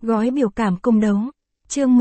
Gói biểu cảm cung đấu. Chương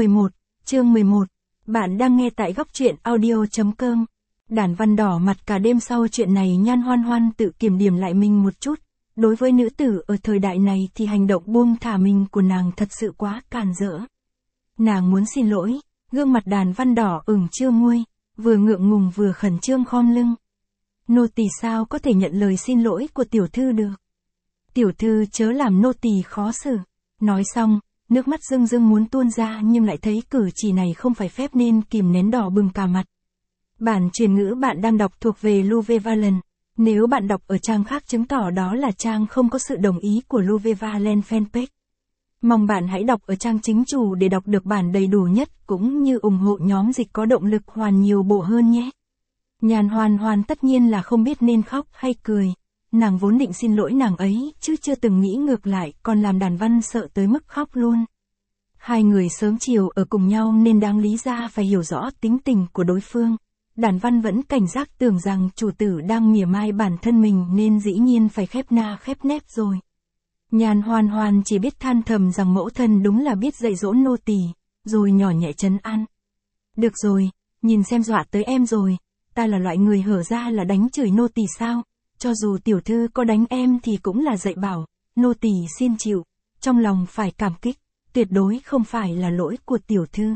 11. Bạn đang nghe tại góc truyện audio.com. Đản Văn đỏ mặt cả đêm sau chuyện này. Nhan Hoan Hoan tự kiểm điểm lại mình một chút. Đối với nữ tử ở thời đại này thì hành động buông thả mình của nàng thật sự quá càn rỡ. Nàng muốn xin lỗi, gương mặt Đản Văn đỏ ửng chưa nguôi, vừa ngượng ngùng vừa khẩn trương khom lưng. Nô tỳ sao có thể nhận lời xin lỗi của tiểu thư được? Tiểu thư chớ làm nô tỳ khó xử. Nói xong, nước mắt rưng rưng muốn tuôn ra nhưng lại thấy cử chỉ này không phải phép nên kìm nén đỏ bừng cả mặt. Bản truyền ngữ bạn đang đọc thuộc về Louve Valen. Nếu bạn đọc ở trang khác chứng tỏ đó là trang không có sự đồng ý của Louve Valen fanpage. Mong bạn hãy đọc ở trang chính chủ để đọc được bản đầy đủ nhất cũng như ủng hộ nhóm dịch có động lực hoàn nhiều bộ hơn nhé. Nhan Hoan Hoan tất nhiên là không biết nên khóc hay cười. Nàng vốn định xin lỗi nàng ấy, chứ chưa từng nghĩ ngược lại, còn làm Đản Văn sợ tới mức khóc luôn. Hai người sớm chiều ở cùng nhau nên đáng lý ra phải hiểu rõ tính tình của đối phương. Đản Văn vẫn cảnh giác tưởng rằng chủ tử đang mỉa mai bản thân mình nên dĩ nhiên phải khép na khép nép rồi. Nhan Hoan Hoan chỉ biết than thầm rằng mẫu thân đúng là biết dạy dỗ nô tỳ, rồi nhỏ nhẹ trấn an. Được rồi, nhìn xem dọa tới em rồi, ta là loại người hở ra là đánh chửi nô tỳ sao? Cho dù tiểu thư có đánh em thì cũng là dạy bảo, nô tỳ xin chịu, trong lòng phải cảm kích, tuyệt đối không phải là lỗi của tiểu thư.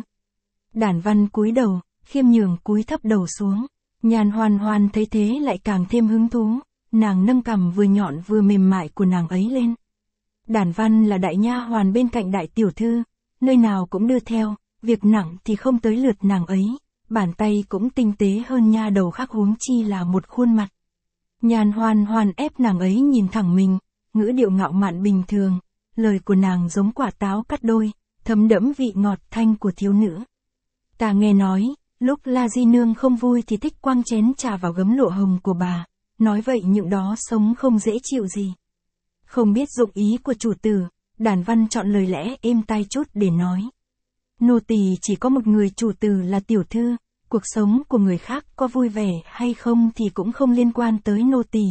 Đản Văn cúi đầu, khiêm nhường cúi thấp đầu xuống. Nhan Hoan Hoan thấy thế lại càng thêm hứng thú, nàng nâng cằm vừa nhọn vừa mềm mại của nàng ấy lên. Đản Văn là đại nha hoàn bên cạnh đại tiểu thư, nơi nào cũng đưa theo, việc nặng thì không tới lượt nàng ấy, bàn tay cũng tinh tế hơn nha đầu khác huống chi là một khuôn mặt. Nhan Hoan Hoan ép nàng ấy nhìn thẳng mình, ngữ điệu ngạo mạn bình thường, lời của nàng giống quả táo cắt đôi, thấm đẫm vị ngọt thanh của thiếu nữ. Ta nghe nói, lúc La Di Nương không vui thì thích quăng chén trà vào gấm lụa hồng của bà, nói vậy những đó sống không dễ chịu gì. Không biết dụng ý của chủ tử, Đản Văn chọn lời lẽ êm tai chút để nói. Nô tỳ chỉ có một người chủ tử là tiểu thư. Cuộc sống của người khác có vui vẻ hay không thì cũng không liên quan tới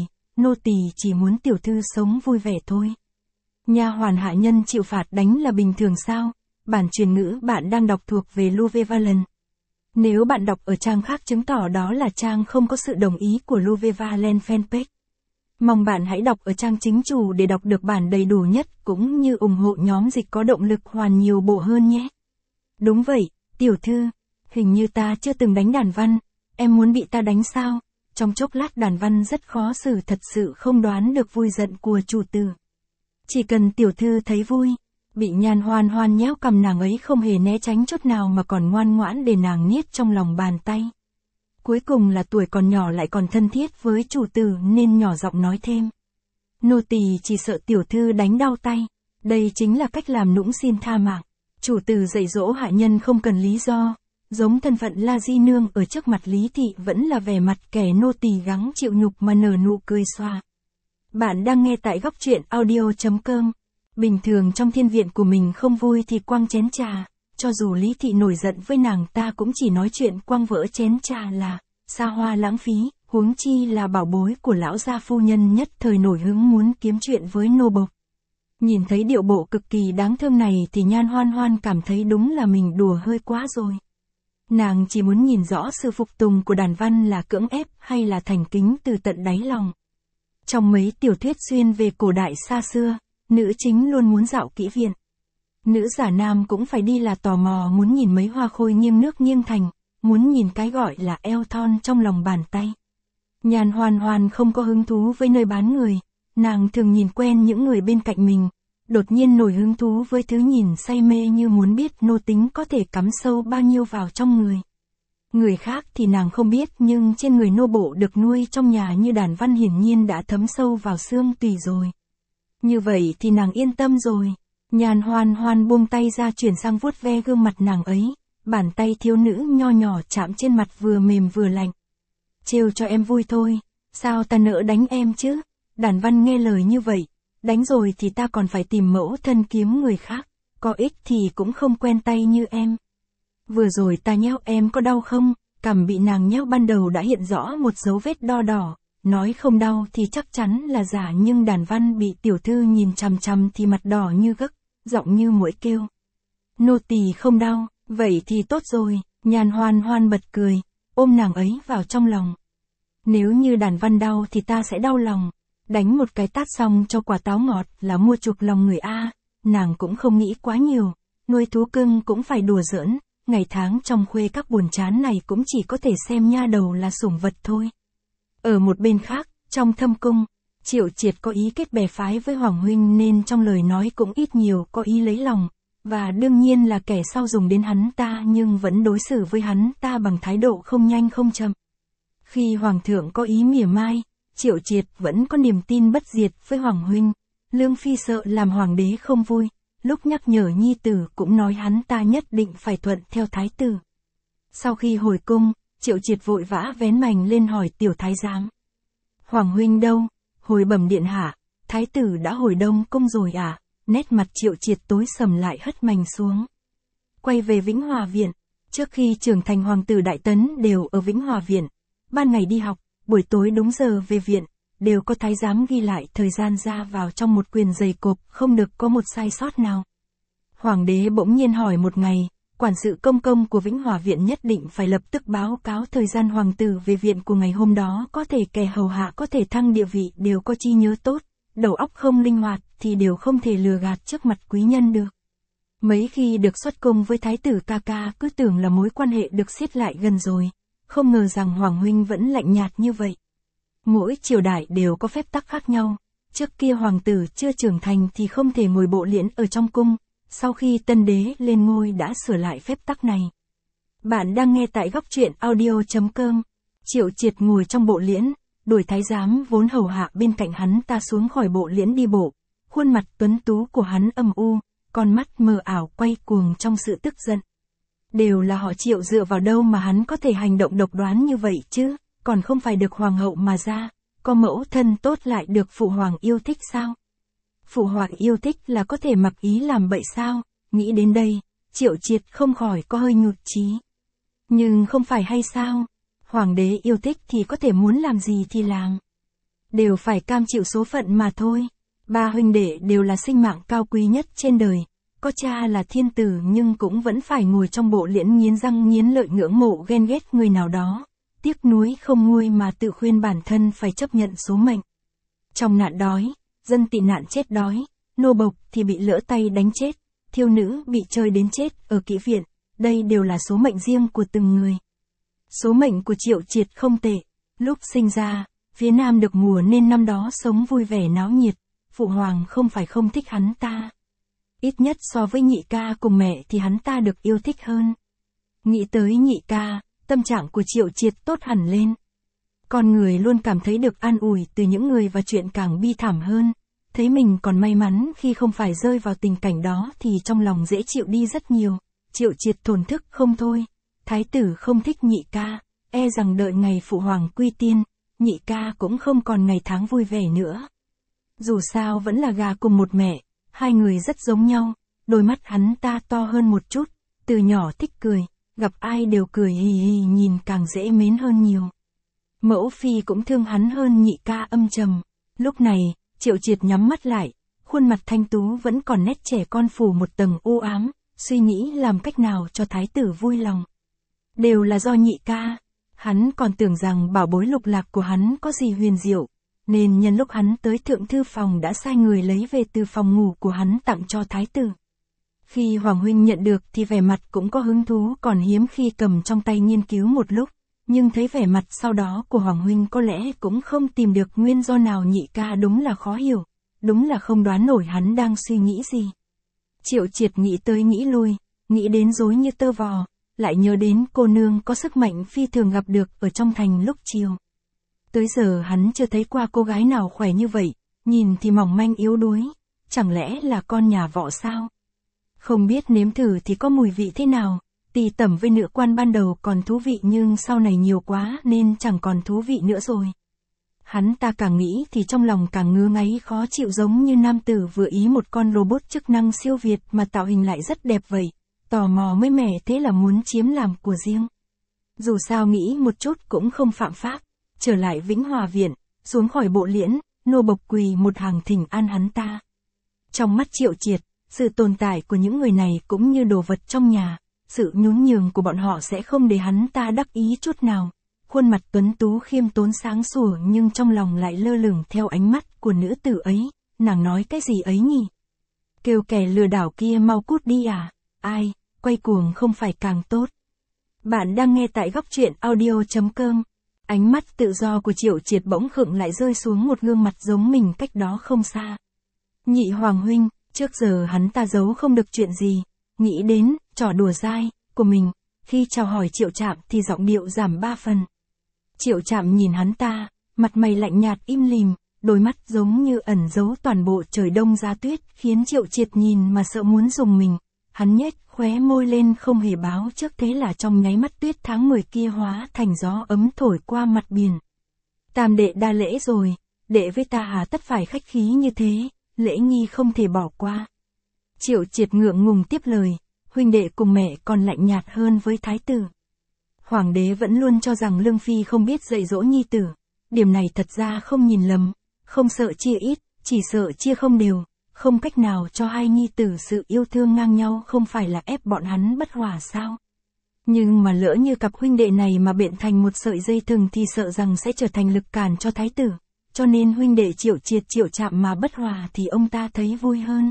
nô tỳ chỉ muốn tiểu thư sống vui vẻ thôi. Nha hoàn hạ nhân chịu phạt đánh là bình thường sao? Bản truyền ngữ bạn đang đọc thuộc về Louve Valen. Nếu bạn đọc ở trang khác chứng tỏ đó là trang không có sự đồng ý của Louve Valen fanpage. Mong bạn hãy đọc ở trang chính chủ để đọc được bản đầy đủ nhất cũng như ủng hộ nhóm dịch có động lực hoàn nhiều bộ hơn nhé. Đúng vậy, tiểu thư. Hình như ta chưa từng đánh Đản Văn, em muốn bị ta đánh sao? Trong chốc lát Đản Văn rất khó xử, thật sự không đoán được vui giận của chủ tử. Chỉ cần tiểu thư thấy vui, bị Nhan Hoan Hoan nhéo cầm nàng ấy không hề né tránh chút nào mà còn ngoan ngoãn để nàng niết trong lòng bàn tay. Cuối cùng là tuổi còn nhỏ lại còn thân thiết với chủ tử nên nhỏ giọng nói thêm. Nô tỳ chỉ sợ tiểu thư đánh đau tay, đây chính là cách làm nũng xin tha mạng. Chủ tử dạy dỗ hạ nhân không cần lý do. Giống thân phận La Di Nương ở trước mặt Lý Thị vẫn là vẻ mặt kẻ nô tỳ gắng chịu nhục mà nở nụ cười xoa. Bạn đang nghe tại góc truyện audio.com. Bình thường trong thiên viện của mình không vui thì quăng chén trà, cho dù Lý Thị nổi giận với nàng ta cũng chỉ nói chuyện quăng vỡ chén trà là xa hoa lãng phí, huống chi là bảo bối của lão gia phu nhân nhất thời nổi hứng muốn kiếm chuyện với nô bộc. Nhìn thấy điệu bộ cực kỳ đáng thương này thì Nhan Hoan Hoan cảm thấy đúng là mình đùa hơi quá rồi. Nàng chỉ muốn nhìn rõ sự phục tùng của Đản Văn là cưỡng ép hay là thành kính từ tận đáy lòng. Trong mấy tiểu thuyết xuyên về cổ đại xa xưa, nữ chính luôn muốn dạo kỹ viện. Nữ giả nam cũng phải đi là tò mò muốn nhìn mấy hoa khôi nghiêng nước nghiêng thành, muốn nhìn cái gọi là eo thon trong lòng bàn tay. Nhan Hoan Hoan không có hứng thú với nơi bán người, nàng thường nhìn quen những người bên cạnh mình. Đột nhiên nổi hứng thú với thứ nhìn say mê như muốn biết nô tính có thể cắm sâu bao nhiêu vào trong người. Người khác thì nàng không biết nhưng trên người nô bộ được nuôi trong nhà như Đản Văn hiển nhiên đã thấm sâu vào xương tủy rồi. Như vậy thì nàng yên tâm rồi. Nhan Hoan Hoan buông tay ra chuyển sang vuốt ve gương mặt nàng ấy, bàn tay thiếu nữ nho nhỏ chạm trên mặt vừa mềm vừa lạnh. Trêu cho em vui thôi, sao ta nỡ đánh em chứ? Đản Văn nghe lời như vậy. Đánh rồi thì ta còn phải tìm mẫu thân kiếm người khác, có ích thì cũng không quen tay như em. Vừa rồi ta nhéo em có đau không? Cằm bị nàng nhéo ban đầu đã hiện rõ một dấu vết đo đỏ, nói không đau thì chắc chắn là giả nhưng Đản Văn bị tiểu thư nhìn chằm chằm thì mặt đỏ như gấc, giọng như muỗi kêu. Nô tỳ không đau, vậy thì tốt rồi, Nhan Hoan Hoan bật cười, ôm nàng ấy vào trong lòng. Nếu như Đàn Văn đau thì ta sẽ đau lòng, đánh một cái tát xong cho quả táo ngọt là mua chuộc lòng người a. Nàng cũng không nghĩ quá nhiều, nuôi thú cưng cũng phải đùa giỡn, ngày tháng trong khuê các buồn chán này cũng chỉ có thể xem nha đầu là sủng vật thôi. Ở một bên khác, trong thâm cung, Triệu Triệt có ý kết bè phái với Hoàng huynh nên trong lời nói cũng ít nhiều có ý lấy lòng, và đương nhiên là kẻ sau dùng đến hắn ta nhưng vẫn đối xử với hắn ta bằng thái độ không nhanh không chậm. Khi Hoàng thượng có ý mỉa mai, Triệu Triệt vẫn có niềm tin bất diệt với Hoàng huynh. Lương Phi sợ làm Hoàng đế không vui, lúc nhắc nhở nhi tử cũng nói hắn ta nhất định phải thuận theo thái tử. Sau khi hồi cung, Triệu Triệt vội vã vén mành lên hỏi tiểu thái giám. Hoàng huynh đâu? Hồi bẩm điện hạ, thái tử đã hồi đông cung rồi à? Nét mặt Triệu Triệt tối sầm lại hất mành xuống. Quay về Vĩnh Hòa Viện, trước khi trưởng thành hoàng tử Đại Tấn đều ở Vĩnh Hòa Viện. Ban ngày đi học, buổi tối đúng giờ về viện, đều có thái giám ghi lại thời gian ra vào trong một quyển dày cộp, không được có một sai sót nào. Hoàng đế bỗng nhiên hỏi một ngày, quản sự công công của Vĩnh Hòa Viện nhất định phải lập tức báo cáo thời gian hoàng tử về viện của ngày hôm đó, có thể kẻ hầu hạ có thể thăng địa vị đều có trí nhớ tốt, đầu óc không linh hoạt thì đều không thể lừa gạt trước mặt quý nhân được. Mấy khi được xuất cung với thái tử ca ca cứ tưởng là mối quan hệ được siết lại gần rồi, không ngờ rằng Hoàng huynh vẫn lạnh nhạt như vậy. Mỗi triều đại đều có phép tắc khác nhau, trước kia hoàng tử chưa trưởng thành thì không thể ngồi bộ liễn ở trong cung, sau khi tân đế lên ngôi đã sửa lại phép tắc này. Bạn đang nghe tại góc truyện audio.com. Triệu Triệt ngồi trong bộ liễn, đuổi thái giám vốn hầu hạ bên cạnh hắn ta xuống khỏi bộ liễn đi bộ, khuôn mặt tuấn tú của hắn âm u, con mắt mờ ảo quay cuồng trong sự tức giận. Đều là họ Triệu dựa vào đâu mà hắn có thể hành động độc đoán như vậy chứ, còn không phải được hoàng hậu mà ra, có mẫu thân tốt lại được phụ hoàng yêu thích sao? Phụ hoàng yêu thích là có thể mặc ý làm bậy sao? Nghĩ đến đây, Triệu Triệt không khỏi có hơi nhụt chí. Nhưng không phải hay sao? Hoàng đế yêu thích thì có thể muốn làm gì thì làm. Đều phải cam chịu số phận mà thôi. Ba huynh đệ đều là sinh mạng cao quý nhất trên đời. Có cha là thiên tử nhưng cũng vẫn phải ngồi trong bộ liễn nghiến răng nghiến lợi ngưỡng mộ ghen ghét người nào đó. Tiếc nuối không nguôi mà tự khuyên bản thân phải chấp nhận số mệnh. Trong nạn đói, dân tị nạn chết đói, nô bộc thì bị lỡ tay đánh chết, thiêu nữ bị chơi đến chết ở kỹ viện, đây đều là số mệnh riêng của từng người. Số mệnh của Triệu Triệt không tệ, lúc sinh ra, phía Nam được mùa nên năm đó sống vui vẻ náo nhiệt, phụ hoàng không phải không thích hắn ta. Ít nhất so với nhị ca cùng mẹ thì hắn ta được yêu thích hơn. Nghĩ tới nhị ca, tâm trạng của Triệu Triệt tốt hẳn lên. Con người luôn cảm thấy được an ủi từ những người và chuyện càng bi thảm hơn. Thấy mình còn may mắn khi không phải rơi vào tình cảnh đó thì trong lòng dễ chịu đi rất nhiều. Triệu Triệt thổn thức không thôi. Thái tử không thích nhị ca, e rằng đợi ngày phụ hoàng quy tiên, nhị ca cũng không còn ngày tháng vui vẻ nữa. Dù sao vẫn là gà cùng một mẹ, hai người rất giống nhau, đôi mắt hắn ta to hơn một chút, từ nhỏ thích cười, gặp ai đều cười hì hì nhìn càng dễ mến hơn nhiều. Mẫu phi cũng thương hắn hơn nhị ca âm trầm. Lúc này, Triệu Triệt nhắm mắt lại, khuôn mặt thanh tú vẫn còn nét trẻ con phủ một tầng u ám, suy nghĩ làm cách nào cho thái tử vui lòng. Đều là do nhị ca, hắn còn tưởng rằng bảo bối lục lạc của hắn có gì huyền diệu, nên nhân lúc hắn tới thượng thư phòng đã sai người lấy về từ phòng ngủ của hắn tặng cho thái tử. Khi Hoàng huynh nhận được thì vẻ mặt cũng có hứng thú, còn hiếm khi cầm trong tay nghiên cứu một lúc, nhưng thấy vẻ mặt sau đó của Hoàng huynh có lẽ cũng không tìm được nguyên do nào, nhị ca đúng là khó hiểu, đúng là không đoán nổi hắn đang suy nghĩ gì. Triệu Triệt nghĩ tới nghĩ lui, nghĩ đến rối như tơ vò, lại nhớ đến cô nương có sức mạnh phi thường gặp được ở trong thành lúc chiều. Tới giờ hắn chưa thấy qua cô gái nào khỏe như vậy, nhìn thì mỏng manh yếu đuối, chẳng lẽ là con nhà Võ sao? Không biết nếm thử thì có mùi vị thế nào, tỳ tẩm với nữ quan ban đầu còn thú vị nhưng sau này nhiều quá nên chẳng còn thú vị nữa rồi. Hắn ta càng nghĩ thì trong lòng càng ngứa ngáy khó chịu, giống như nam tử vừa ý một con robot chức năng siêu việt mà tạo hình lại rất đẹp vậy, tò mò mới mẻ thế là muốn chiếm làm của riêng. Dù sao nghĩ một chút cũng không phạm pháp, trở lại Vĩnh Hòa Viện, xuống khỏi bộ liễn, nô bộc quỳ một hàng thỉnh an hắn ta. Trong mắt Triệu Triệt, sự tồn tại của những người này cũng như đồ vật trong nhà, sự nhún nhường của bọn họ sẽ không để hắn ta đắc ý chút nào. Khuôn mặt tuấn tú khiêm tốn sáng sủa nhưng trong lòng lại lơ lửng theo ánh mắt của nữ tử ấy, nàng nói cái gì ấy nhỉ? Kêu kẻ lừa đảo kia mau cút đi à? Ai, quay cuồng không phải càng tốt. Bạn đang nghe tại góc truyện audio.com. Ánh mắt tự do của Triệu Triệt bỗng khựng lại rơi xuống một gương mặt giống mình cách đó không xa. Nhị Hoàng huynh, trước giờ hắn ta giấu không được chuyện gì, nghĩ đến trò đùa dai của mình, khi chào hỏi Triệu Trạm thì giọng điệu giảm 3 phần. Triệu Trạm nhìn hắn ta, mặt mày lạnh nhạt im lìm, đôi mắt giống như ẩn giấu toàn bộ trời đông giá tuyết, khiến Triệu Triệt nhìn mà sợ muốn dùng mình. Hắn nhếch khóe môi lên không hề báo trước, thế là trong nháy mắt tuyết tháng 10 kia hóa thành gió ấm thổi qua mặt biển. Tam đệ đa lễ rồi, đệ với ta hà tất phải khách khí như thế, lễ nghi không thể bỏ qua. Triệu Triệt ngượng ngùng tiếp lời, huynh đệ cùng mẹ còn lạnh nhạt hơn với thái tử. Hoàng đế vẫn luôn cho rằng Lương Phi không biết dạy dỗ nhi tử, điểm này thật ra không nhìn lầm, không sợ chia ít, chỉ sợ chia không đều, không cách nào cho hai nhi tử sự yêu thương ngang nhau, không phải là ép bọn hắn bất hòa sao. Nhưng mà lỡ như cặp huynh đệ này mà biện thành một sợi dây thừng thì sợ rằng sẽ trở thành lực cản cho thái tử, cho nên huynh đệ Triệu Triệt Triệu Trạm mà bất hòa thì ông ta thấy vui hơn.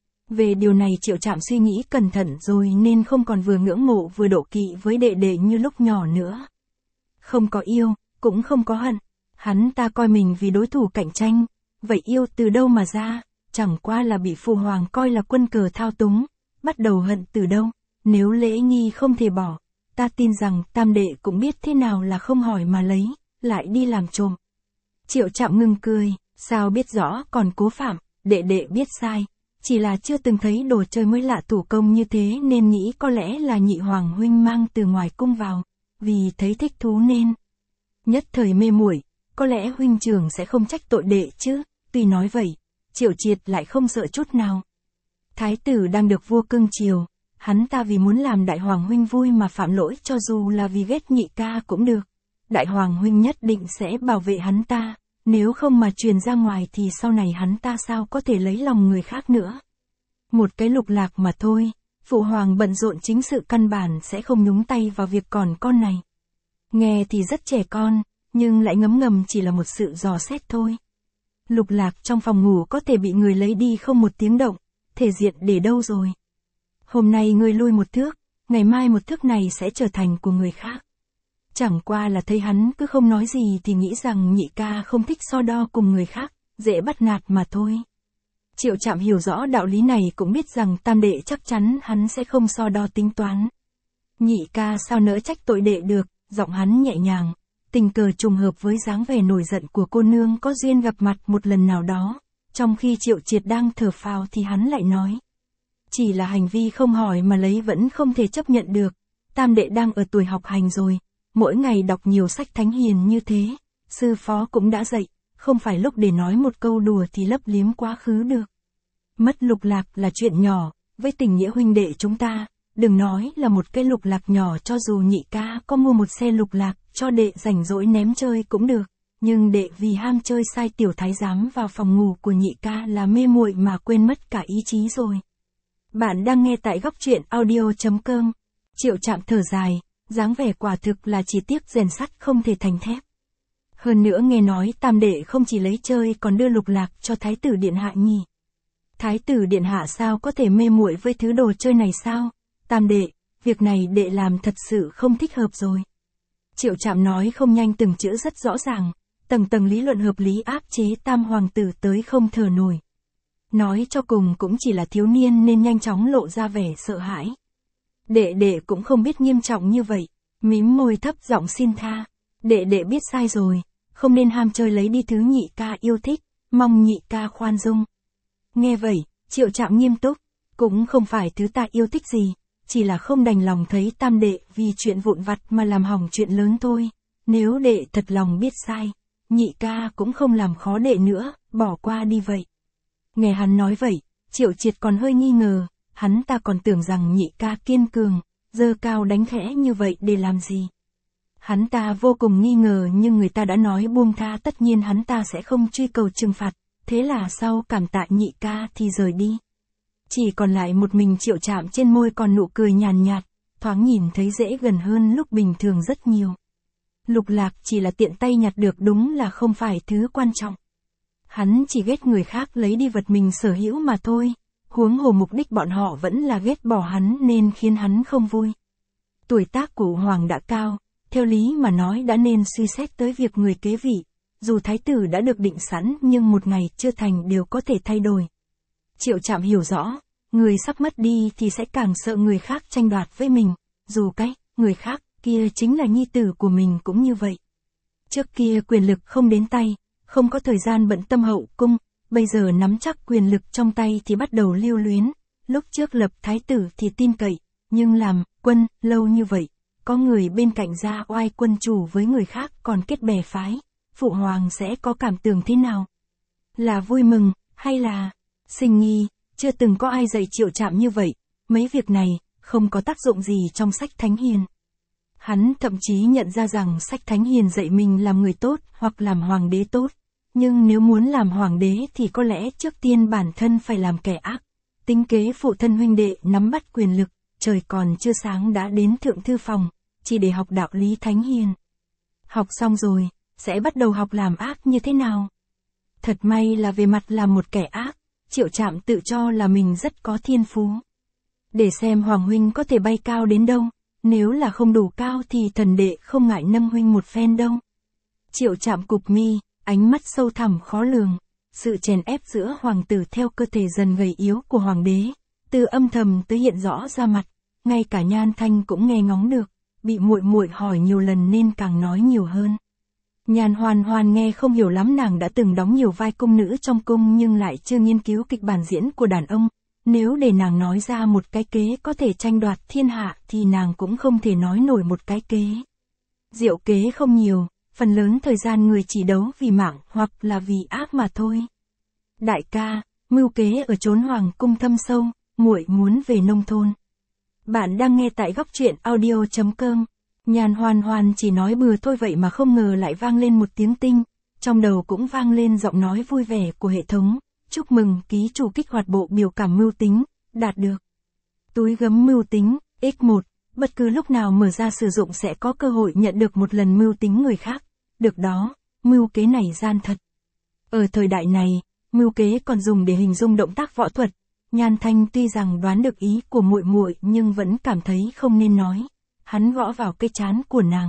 Về điều này Triệu Trạm suy nghĩ cẩn thận rồi nên không còn vừa ngưỡng mộ vừa độ kỵ với đệ đệ như lúc nhỏ nữa. Không có yêu, cũng không có hận, hắn ta coi mình vì đối thủ cạnh tranh, vậy yêu từ đâu mà ra, chẳng qua là bị phụ hoàng coi là quân cờ thao túng, bắt đầu hận từ đâu, nếu lễ nghi không thể bỏ, ta tin rằng tam đệ cũng biết thế nào là không hỏi mà lấy, lại đi làm trộm. Triệu Trạm ngừng cười, sao biết rõ còn cố phạm, đệ đệ biết sai. Chỉ là chưa từng thấy đồ chơi mới lạ thủ công như thế nên nghĩ có lẽ là nhị hoàng huynh mang từ ngoài cung vào, vì thấy thích thú nên nhất thời mê muội, có lẽ huynh trưởng sẽ không trách tội đệ chứ. Tuy nói vậy, Triệu Triệt lại không sợ chút nào. Thái tử đang được vua cưng chiều, hắn ta vì muốn làm đại hoàng huynh vui mà phạm lỗi, cho dù là vì ghét nhị ca cũng được. Đại hoàng huynh nhất định sẽ bảo vệ hắn ta. Nếu không mà truyền ra ngoài thì sau này hắn ta sao có thể lấy lòng người khác nữa. Một cái lục lạc mà thôi, phụ hoàng bận rộn chính sự căn bản sẽ không nhúng tay vào việc còn con này. Nghe thì rất trẻ con, nhưng lại ngấm ngầm chỉ là một sự dò xét thôi. Lục lạc trong phòng ngủ có thể bị người lấy đi không một tiếng động, thể diện để đâu rồi. Hôm nay ngươi lui một thước, ngày mai một thước này sẽ trở thành của người khác. Chẳng qua là thấy hắn cứ không nói gì thì nghĩ rằng nhị ca không thích so đo cùng người khác, dễ bắt nạt mà thôi. Triệu Trạm hiểu rõ đạo lý này cũng biết rằng tam đệ chắc chắn hắn sẽ không so đo tính toán. Nhị ca sao nỡ trách tội đệ được, giọng hắn nhẹ nhàng, tình cờ trùng hợp với dáng vẻ nổi giận của cô nương có duyên gặp mặt một lần nào đó. Trong khi Triệu Triệt đang thở phào thì hắn lại nói. Chỉ là hành vi không hỏi mà lấy vẫn không thể chấp nhận được, tam đệ đang ở tuổi học hành rồi. Mỗi ngày đọc nhiều sách thánh hiền như thế, sư phó cũng đã dạy, không phải lúc để nói một câu đùa thì lấp liếm quá khứ được. Mất lục lạc là chuyện nhỏ, với tình nghĩa huynh đệ chúng ta, đừng nói là một cái lục lạc nhỏ, cho dù nhị ca có mua một xe lục lạc cho đệ rảnh rỗi ném chơi cũng được, nhưng đệ vì ham chơi sai tiểu thái giám vào phòng ngủ của nhị ca là mê muội mà quên mất cả ý chí rồi. Bạn đang nghe tại góc truyện audio.com. Triệu Trạm thở dài. Dáng vẻ quả thực là chỉ tiếc rèn sắt không thể thành thép. Hơn nữa nghe nói tam đệ không chỉ lấy chơi còn đưa lục lạc cho thái tử điện hạ nhỉ. Thái tử điện hạ sao có thể mê muội với thứ đồ chơi này sao? Tam đệ, việc này đệ làm thật sự không thích hợp rồi. Triệu Trạm nói không nhanh từng chữ rất rõ ràng, tầng tầng lý luận hợp lý áp chế tam hoàng tử tới không thở nổi. Nói cho cùng cũng chỉ là thiếu niên nên nhanh chóng lộ ra vẻ sợ hãi. Đệ cũng không biết nghiêm trọng như vậy, mím môi thấp giọng xin tha. Đệ biết sai rồi, không nên ham chơi lấy đi thứ nhị ca yêu thích, mong nhị ca khoan dung. Nghe vậy, Triệu Trạm nghiêm túc, cũng không phải thứ ta yêu thích gì, chỉ là không đành lòng thấy tam đệ vì chuyện vụn vặt mà làm hỏng chuyện lớn thôi. Nếu đệ thật lòng biết sai, nhị ca cũng không làm khó đệ nữa, bỏ qua đi vậy. Nghe hắn nói vậy, Triệu Triệt còn hơi nghi ngờ. Hắn ta còn tưởng rằng nhị ca kiên cường, giơ cao đánh khẽ như vậy để làm gì. Hắn ta vô cùng nghi ngờ nhưng người ta đã nói buông tha, tất nhiên hắn ta sẽ không truy cầu trừng phạt, thế là sau cảm tạ nhị ca thì rời đi. Chỉ còn lại một mình Triệu Trạm, trên môi còn nụ cười nhàn nhạt, thoáng nhìn thấy dễ gần hơn lúc bình thường rất nhiều. Lục lạc chỉ là tiện tay nhặt được, đúng là không phải thứ quan trọng. Hắn chỉ ghét người khác lấy đi vật mình sở hữu mà thôi, huống hồ mục đích bọn họ vẫn là ghét bỏ hắn nên khiến hắn không vui. Tuổi tác của Hoàng đã cao, theo lý mà nói đã nên suy xét tới việc người kế vị, dù thái tử đã được định sẵn nhưng một ngày chưa thành đều có thể thay đổi. Triệu Trạm hiểu rõ, người sắp mất đi thì sẽ càng sợ người khác tranh đoạt với mình, dù cái người khác kia chính là nhi tử của mình cũng như vậy. Trước kia quyền lực không đến tay, không có thời gian bận tâm hậu cung, bây giờ nắm chắc quyền lực trong tay thì bắt đầu lưu luyến, lúc trước lập thái tử thì tin cậy, nhưng làm quân lâu như vậy, có người bên cạnh ra oai quân chủ với người khác còn kết bè phái, phụ hoàng sẽ có cảm tưởng thế nào? Là vui mừng, hay là sinh nghi? Chưa từng có ai dạy Triệu Trạm như vậy, mấy việc này không có tác dụng gì trong sách Thánh Hiền. Hắn thậm chí nhận ra rằng sách Thánh Hiền dạy mình làm người tốt hoặc làm hoàng đế tốt, nhưng nếu muốn làm hoàng đế thì có lẽ trước tiên bản thân phải làm kẻ ác, tính kế phụ thân huynh đệ nắm bắt quyền lực, trời còn chưa sáng đã đến thượng thư phòng, chỉ để học đạo lý Thánh Hiền. Học xong rồi, sẽ bắt đầu học làm ác như thế nào? Thật may là về mặt làm một kẻ ác, Triệu Trạm tự cho là mình rất có thiên phú. Để xem Hoàng huynh có thể bay cao đến đâu, nếu là không đủ cao thì thần đệ không ngại nâng huynh một phen đâu. Triệu Trạm cụp mi, ánh mắt sâu thẳm khó lường, sự chèn ép giữa hoàng tử theo cơ thể dần gầy yếu của hoàng đế, từ âm thầm tới hiện rõ ra mặt, ngay cả Nhan Thanh cũng nghe ngóng được, bị muội muội hỏi nhiều lần nên càng nói nhiều hơn. Nhan Hoan Hoan nghe không hiểu lắm, nàng đã từng đóng nhiều vai cung nữ trong cung nhưng lại chưa nghiên cứu kịch bản diễn của đàn ông, nếu để nàng nói ra một cái kế có thể tranh đoạt thiên hạ thì nàng cũng không thể nói nổi một cái kế. Diệu kế không nhiều, phần lớn thời gian người chỉ đấu vì mạng hoặc là vì ác mà thôi. Đại ca, mưu kế ở chốn hoàng cung thâm sâu, muội muốn về nông thôn. Bạn đang nghe tại góc truyện audio.com. Nhan Hoan Hoan chỉ nói bừa thôi vậy mà không ngờ lại vang lên một tiếng tinh, trong đầu cũng vang lên giọng nói vui vẻ của hệ thống, chúc mừng ký chủ kích hoạt bộ biểu cảm mưu tính, đạt được. Túi gấm mưu tính, X1, bất cứ lúc nào mở ra sử dụng sẽ có cơ hội nhận được một lần mưu tính người khác, được đó, mưu kế này gian thật. Ở thời đại này, mưu kế còn dùng để hình dung động tác võ thuật, Nhan Thanh tuy rằng đoán được ý của muội muội nhưng vẫn cảm thấy không nên nói. Hắn gõ vào cái trán của nàng.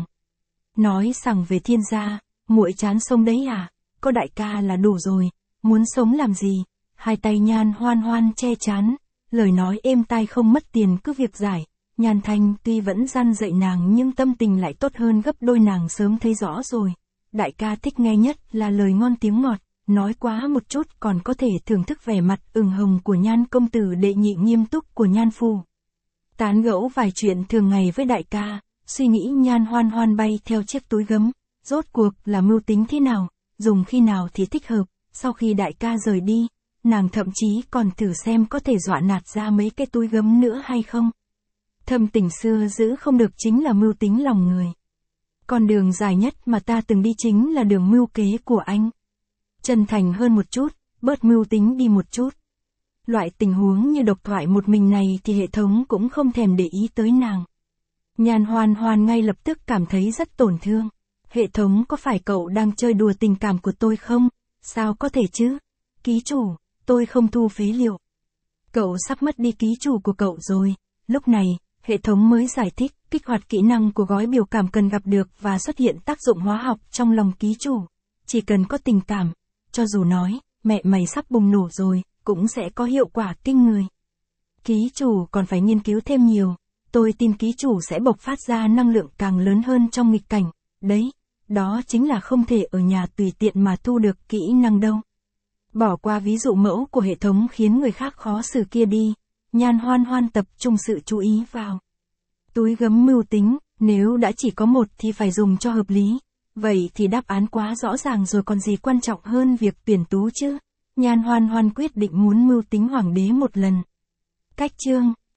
Nói rằng về thiên gia, muội chán sống đấy à, có đại ca là đủ rồi, muốn sống làm gì? Hai tay Nhan Hoan Hoan che trán, lời nói êm tai không mất tiền cứ việc giải. Nhan Thanh tuy vẫn răn dạy nàng nhưng tâm tình lại tốt hơn gấp đôi, nàng sớm thấy rõ rồi. Đại ca thích nghe nhất là lời ngon tiếng ngọt, nói quá một chút còn có thể thưởng thức vẻ mặt ửng hồng của Nhan công tử đệ nhị nghiêm túc của Nhan phu. Tán gẫu vài chuyện thường ngày với đại ca, suy nghĩ Nhan Hoan Hoan bay theo chiếc túi gấm, rốt cuộc là mưu tính thế nào, dùng khi nào thì thích hợp, sau khi đại ca rời đi, nàng thậm chí còn thử xem có thể dọa nạt ra mấy cái túi gấm nữa hay không. Thâm tình xưa giữ không được chính là mưu tính lòng người. Con đường dài nhất mà ta từng đi chính là đường mưu kế của anh. Chân thành hơn một chút, bớt mưu tính đi một chút. Loại tình huống như độc thoại một mình này thì hệ thống cũng không thèm để ý tới nàng. Nhan Hoan Hoan ngay lập tức cảm thấy rất tổn thương. Hệ thống, có phải cậu đang chơi đùa tình cảm của tôi không? Sao có thể chứ? Ký chủ, tôi không thu phế liệu. Cậu sắp mất đi ký chủ của cậu rồi. Lúc này, hệ thống mới giải thích, kích hoạt kỹ năng của gói biểu cảm cần gặp được và xuất hiện tác dụng hóa học trong lòng ký chủ. Chỉ cần có tình cảm, cho dù nói, mẹ mày sắp bùng nổ rồi, cũng sẽ có hiệu quả kinh người. Ký chủ còn phải nghiên cứu thêm nhiều, tôi tin ký chủ sẽ bộc phát ra năng lượng càng lớn hơn trong nghịch cảnh, đấy, đó chính là không thể ở nhà tùy tiện mà thu được kỹ năng đâu. Bỏ qua ví dụ mẫu của hệ thống khiến người khác khó xử kia đi, Nhan Hoan Hoan tập trung sự chú ý vào. Túi gấm mưu tính, nếu đã chỉ có một thì phải dùng cho hợp lý, vậy thì đáp án quá rõ ràng rồi còn gì quan trọng hơn việc tuyển tú chứ. Nhan Hoan Hoan quyết định muốn mưu tính hoàng đế một lần. Cách chương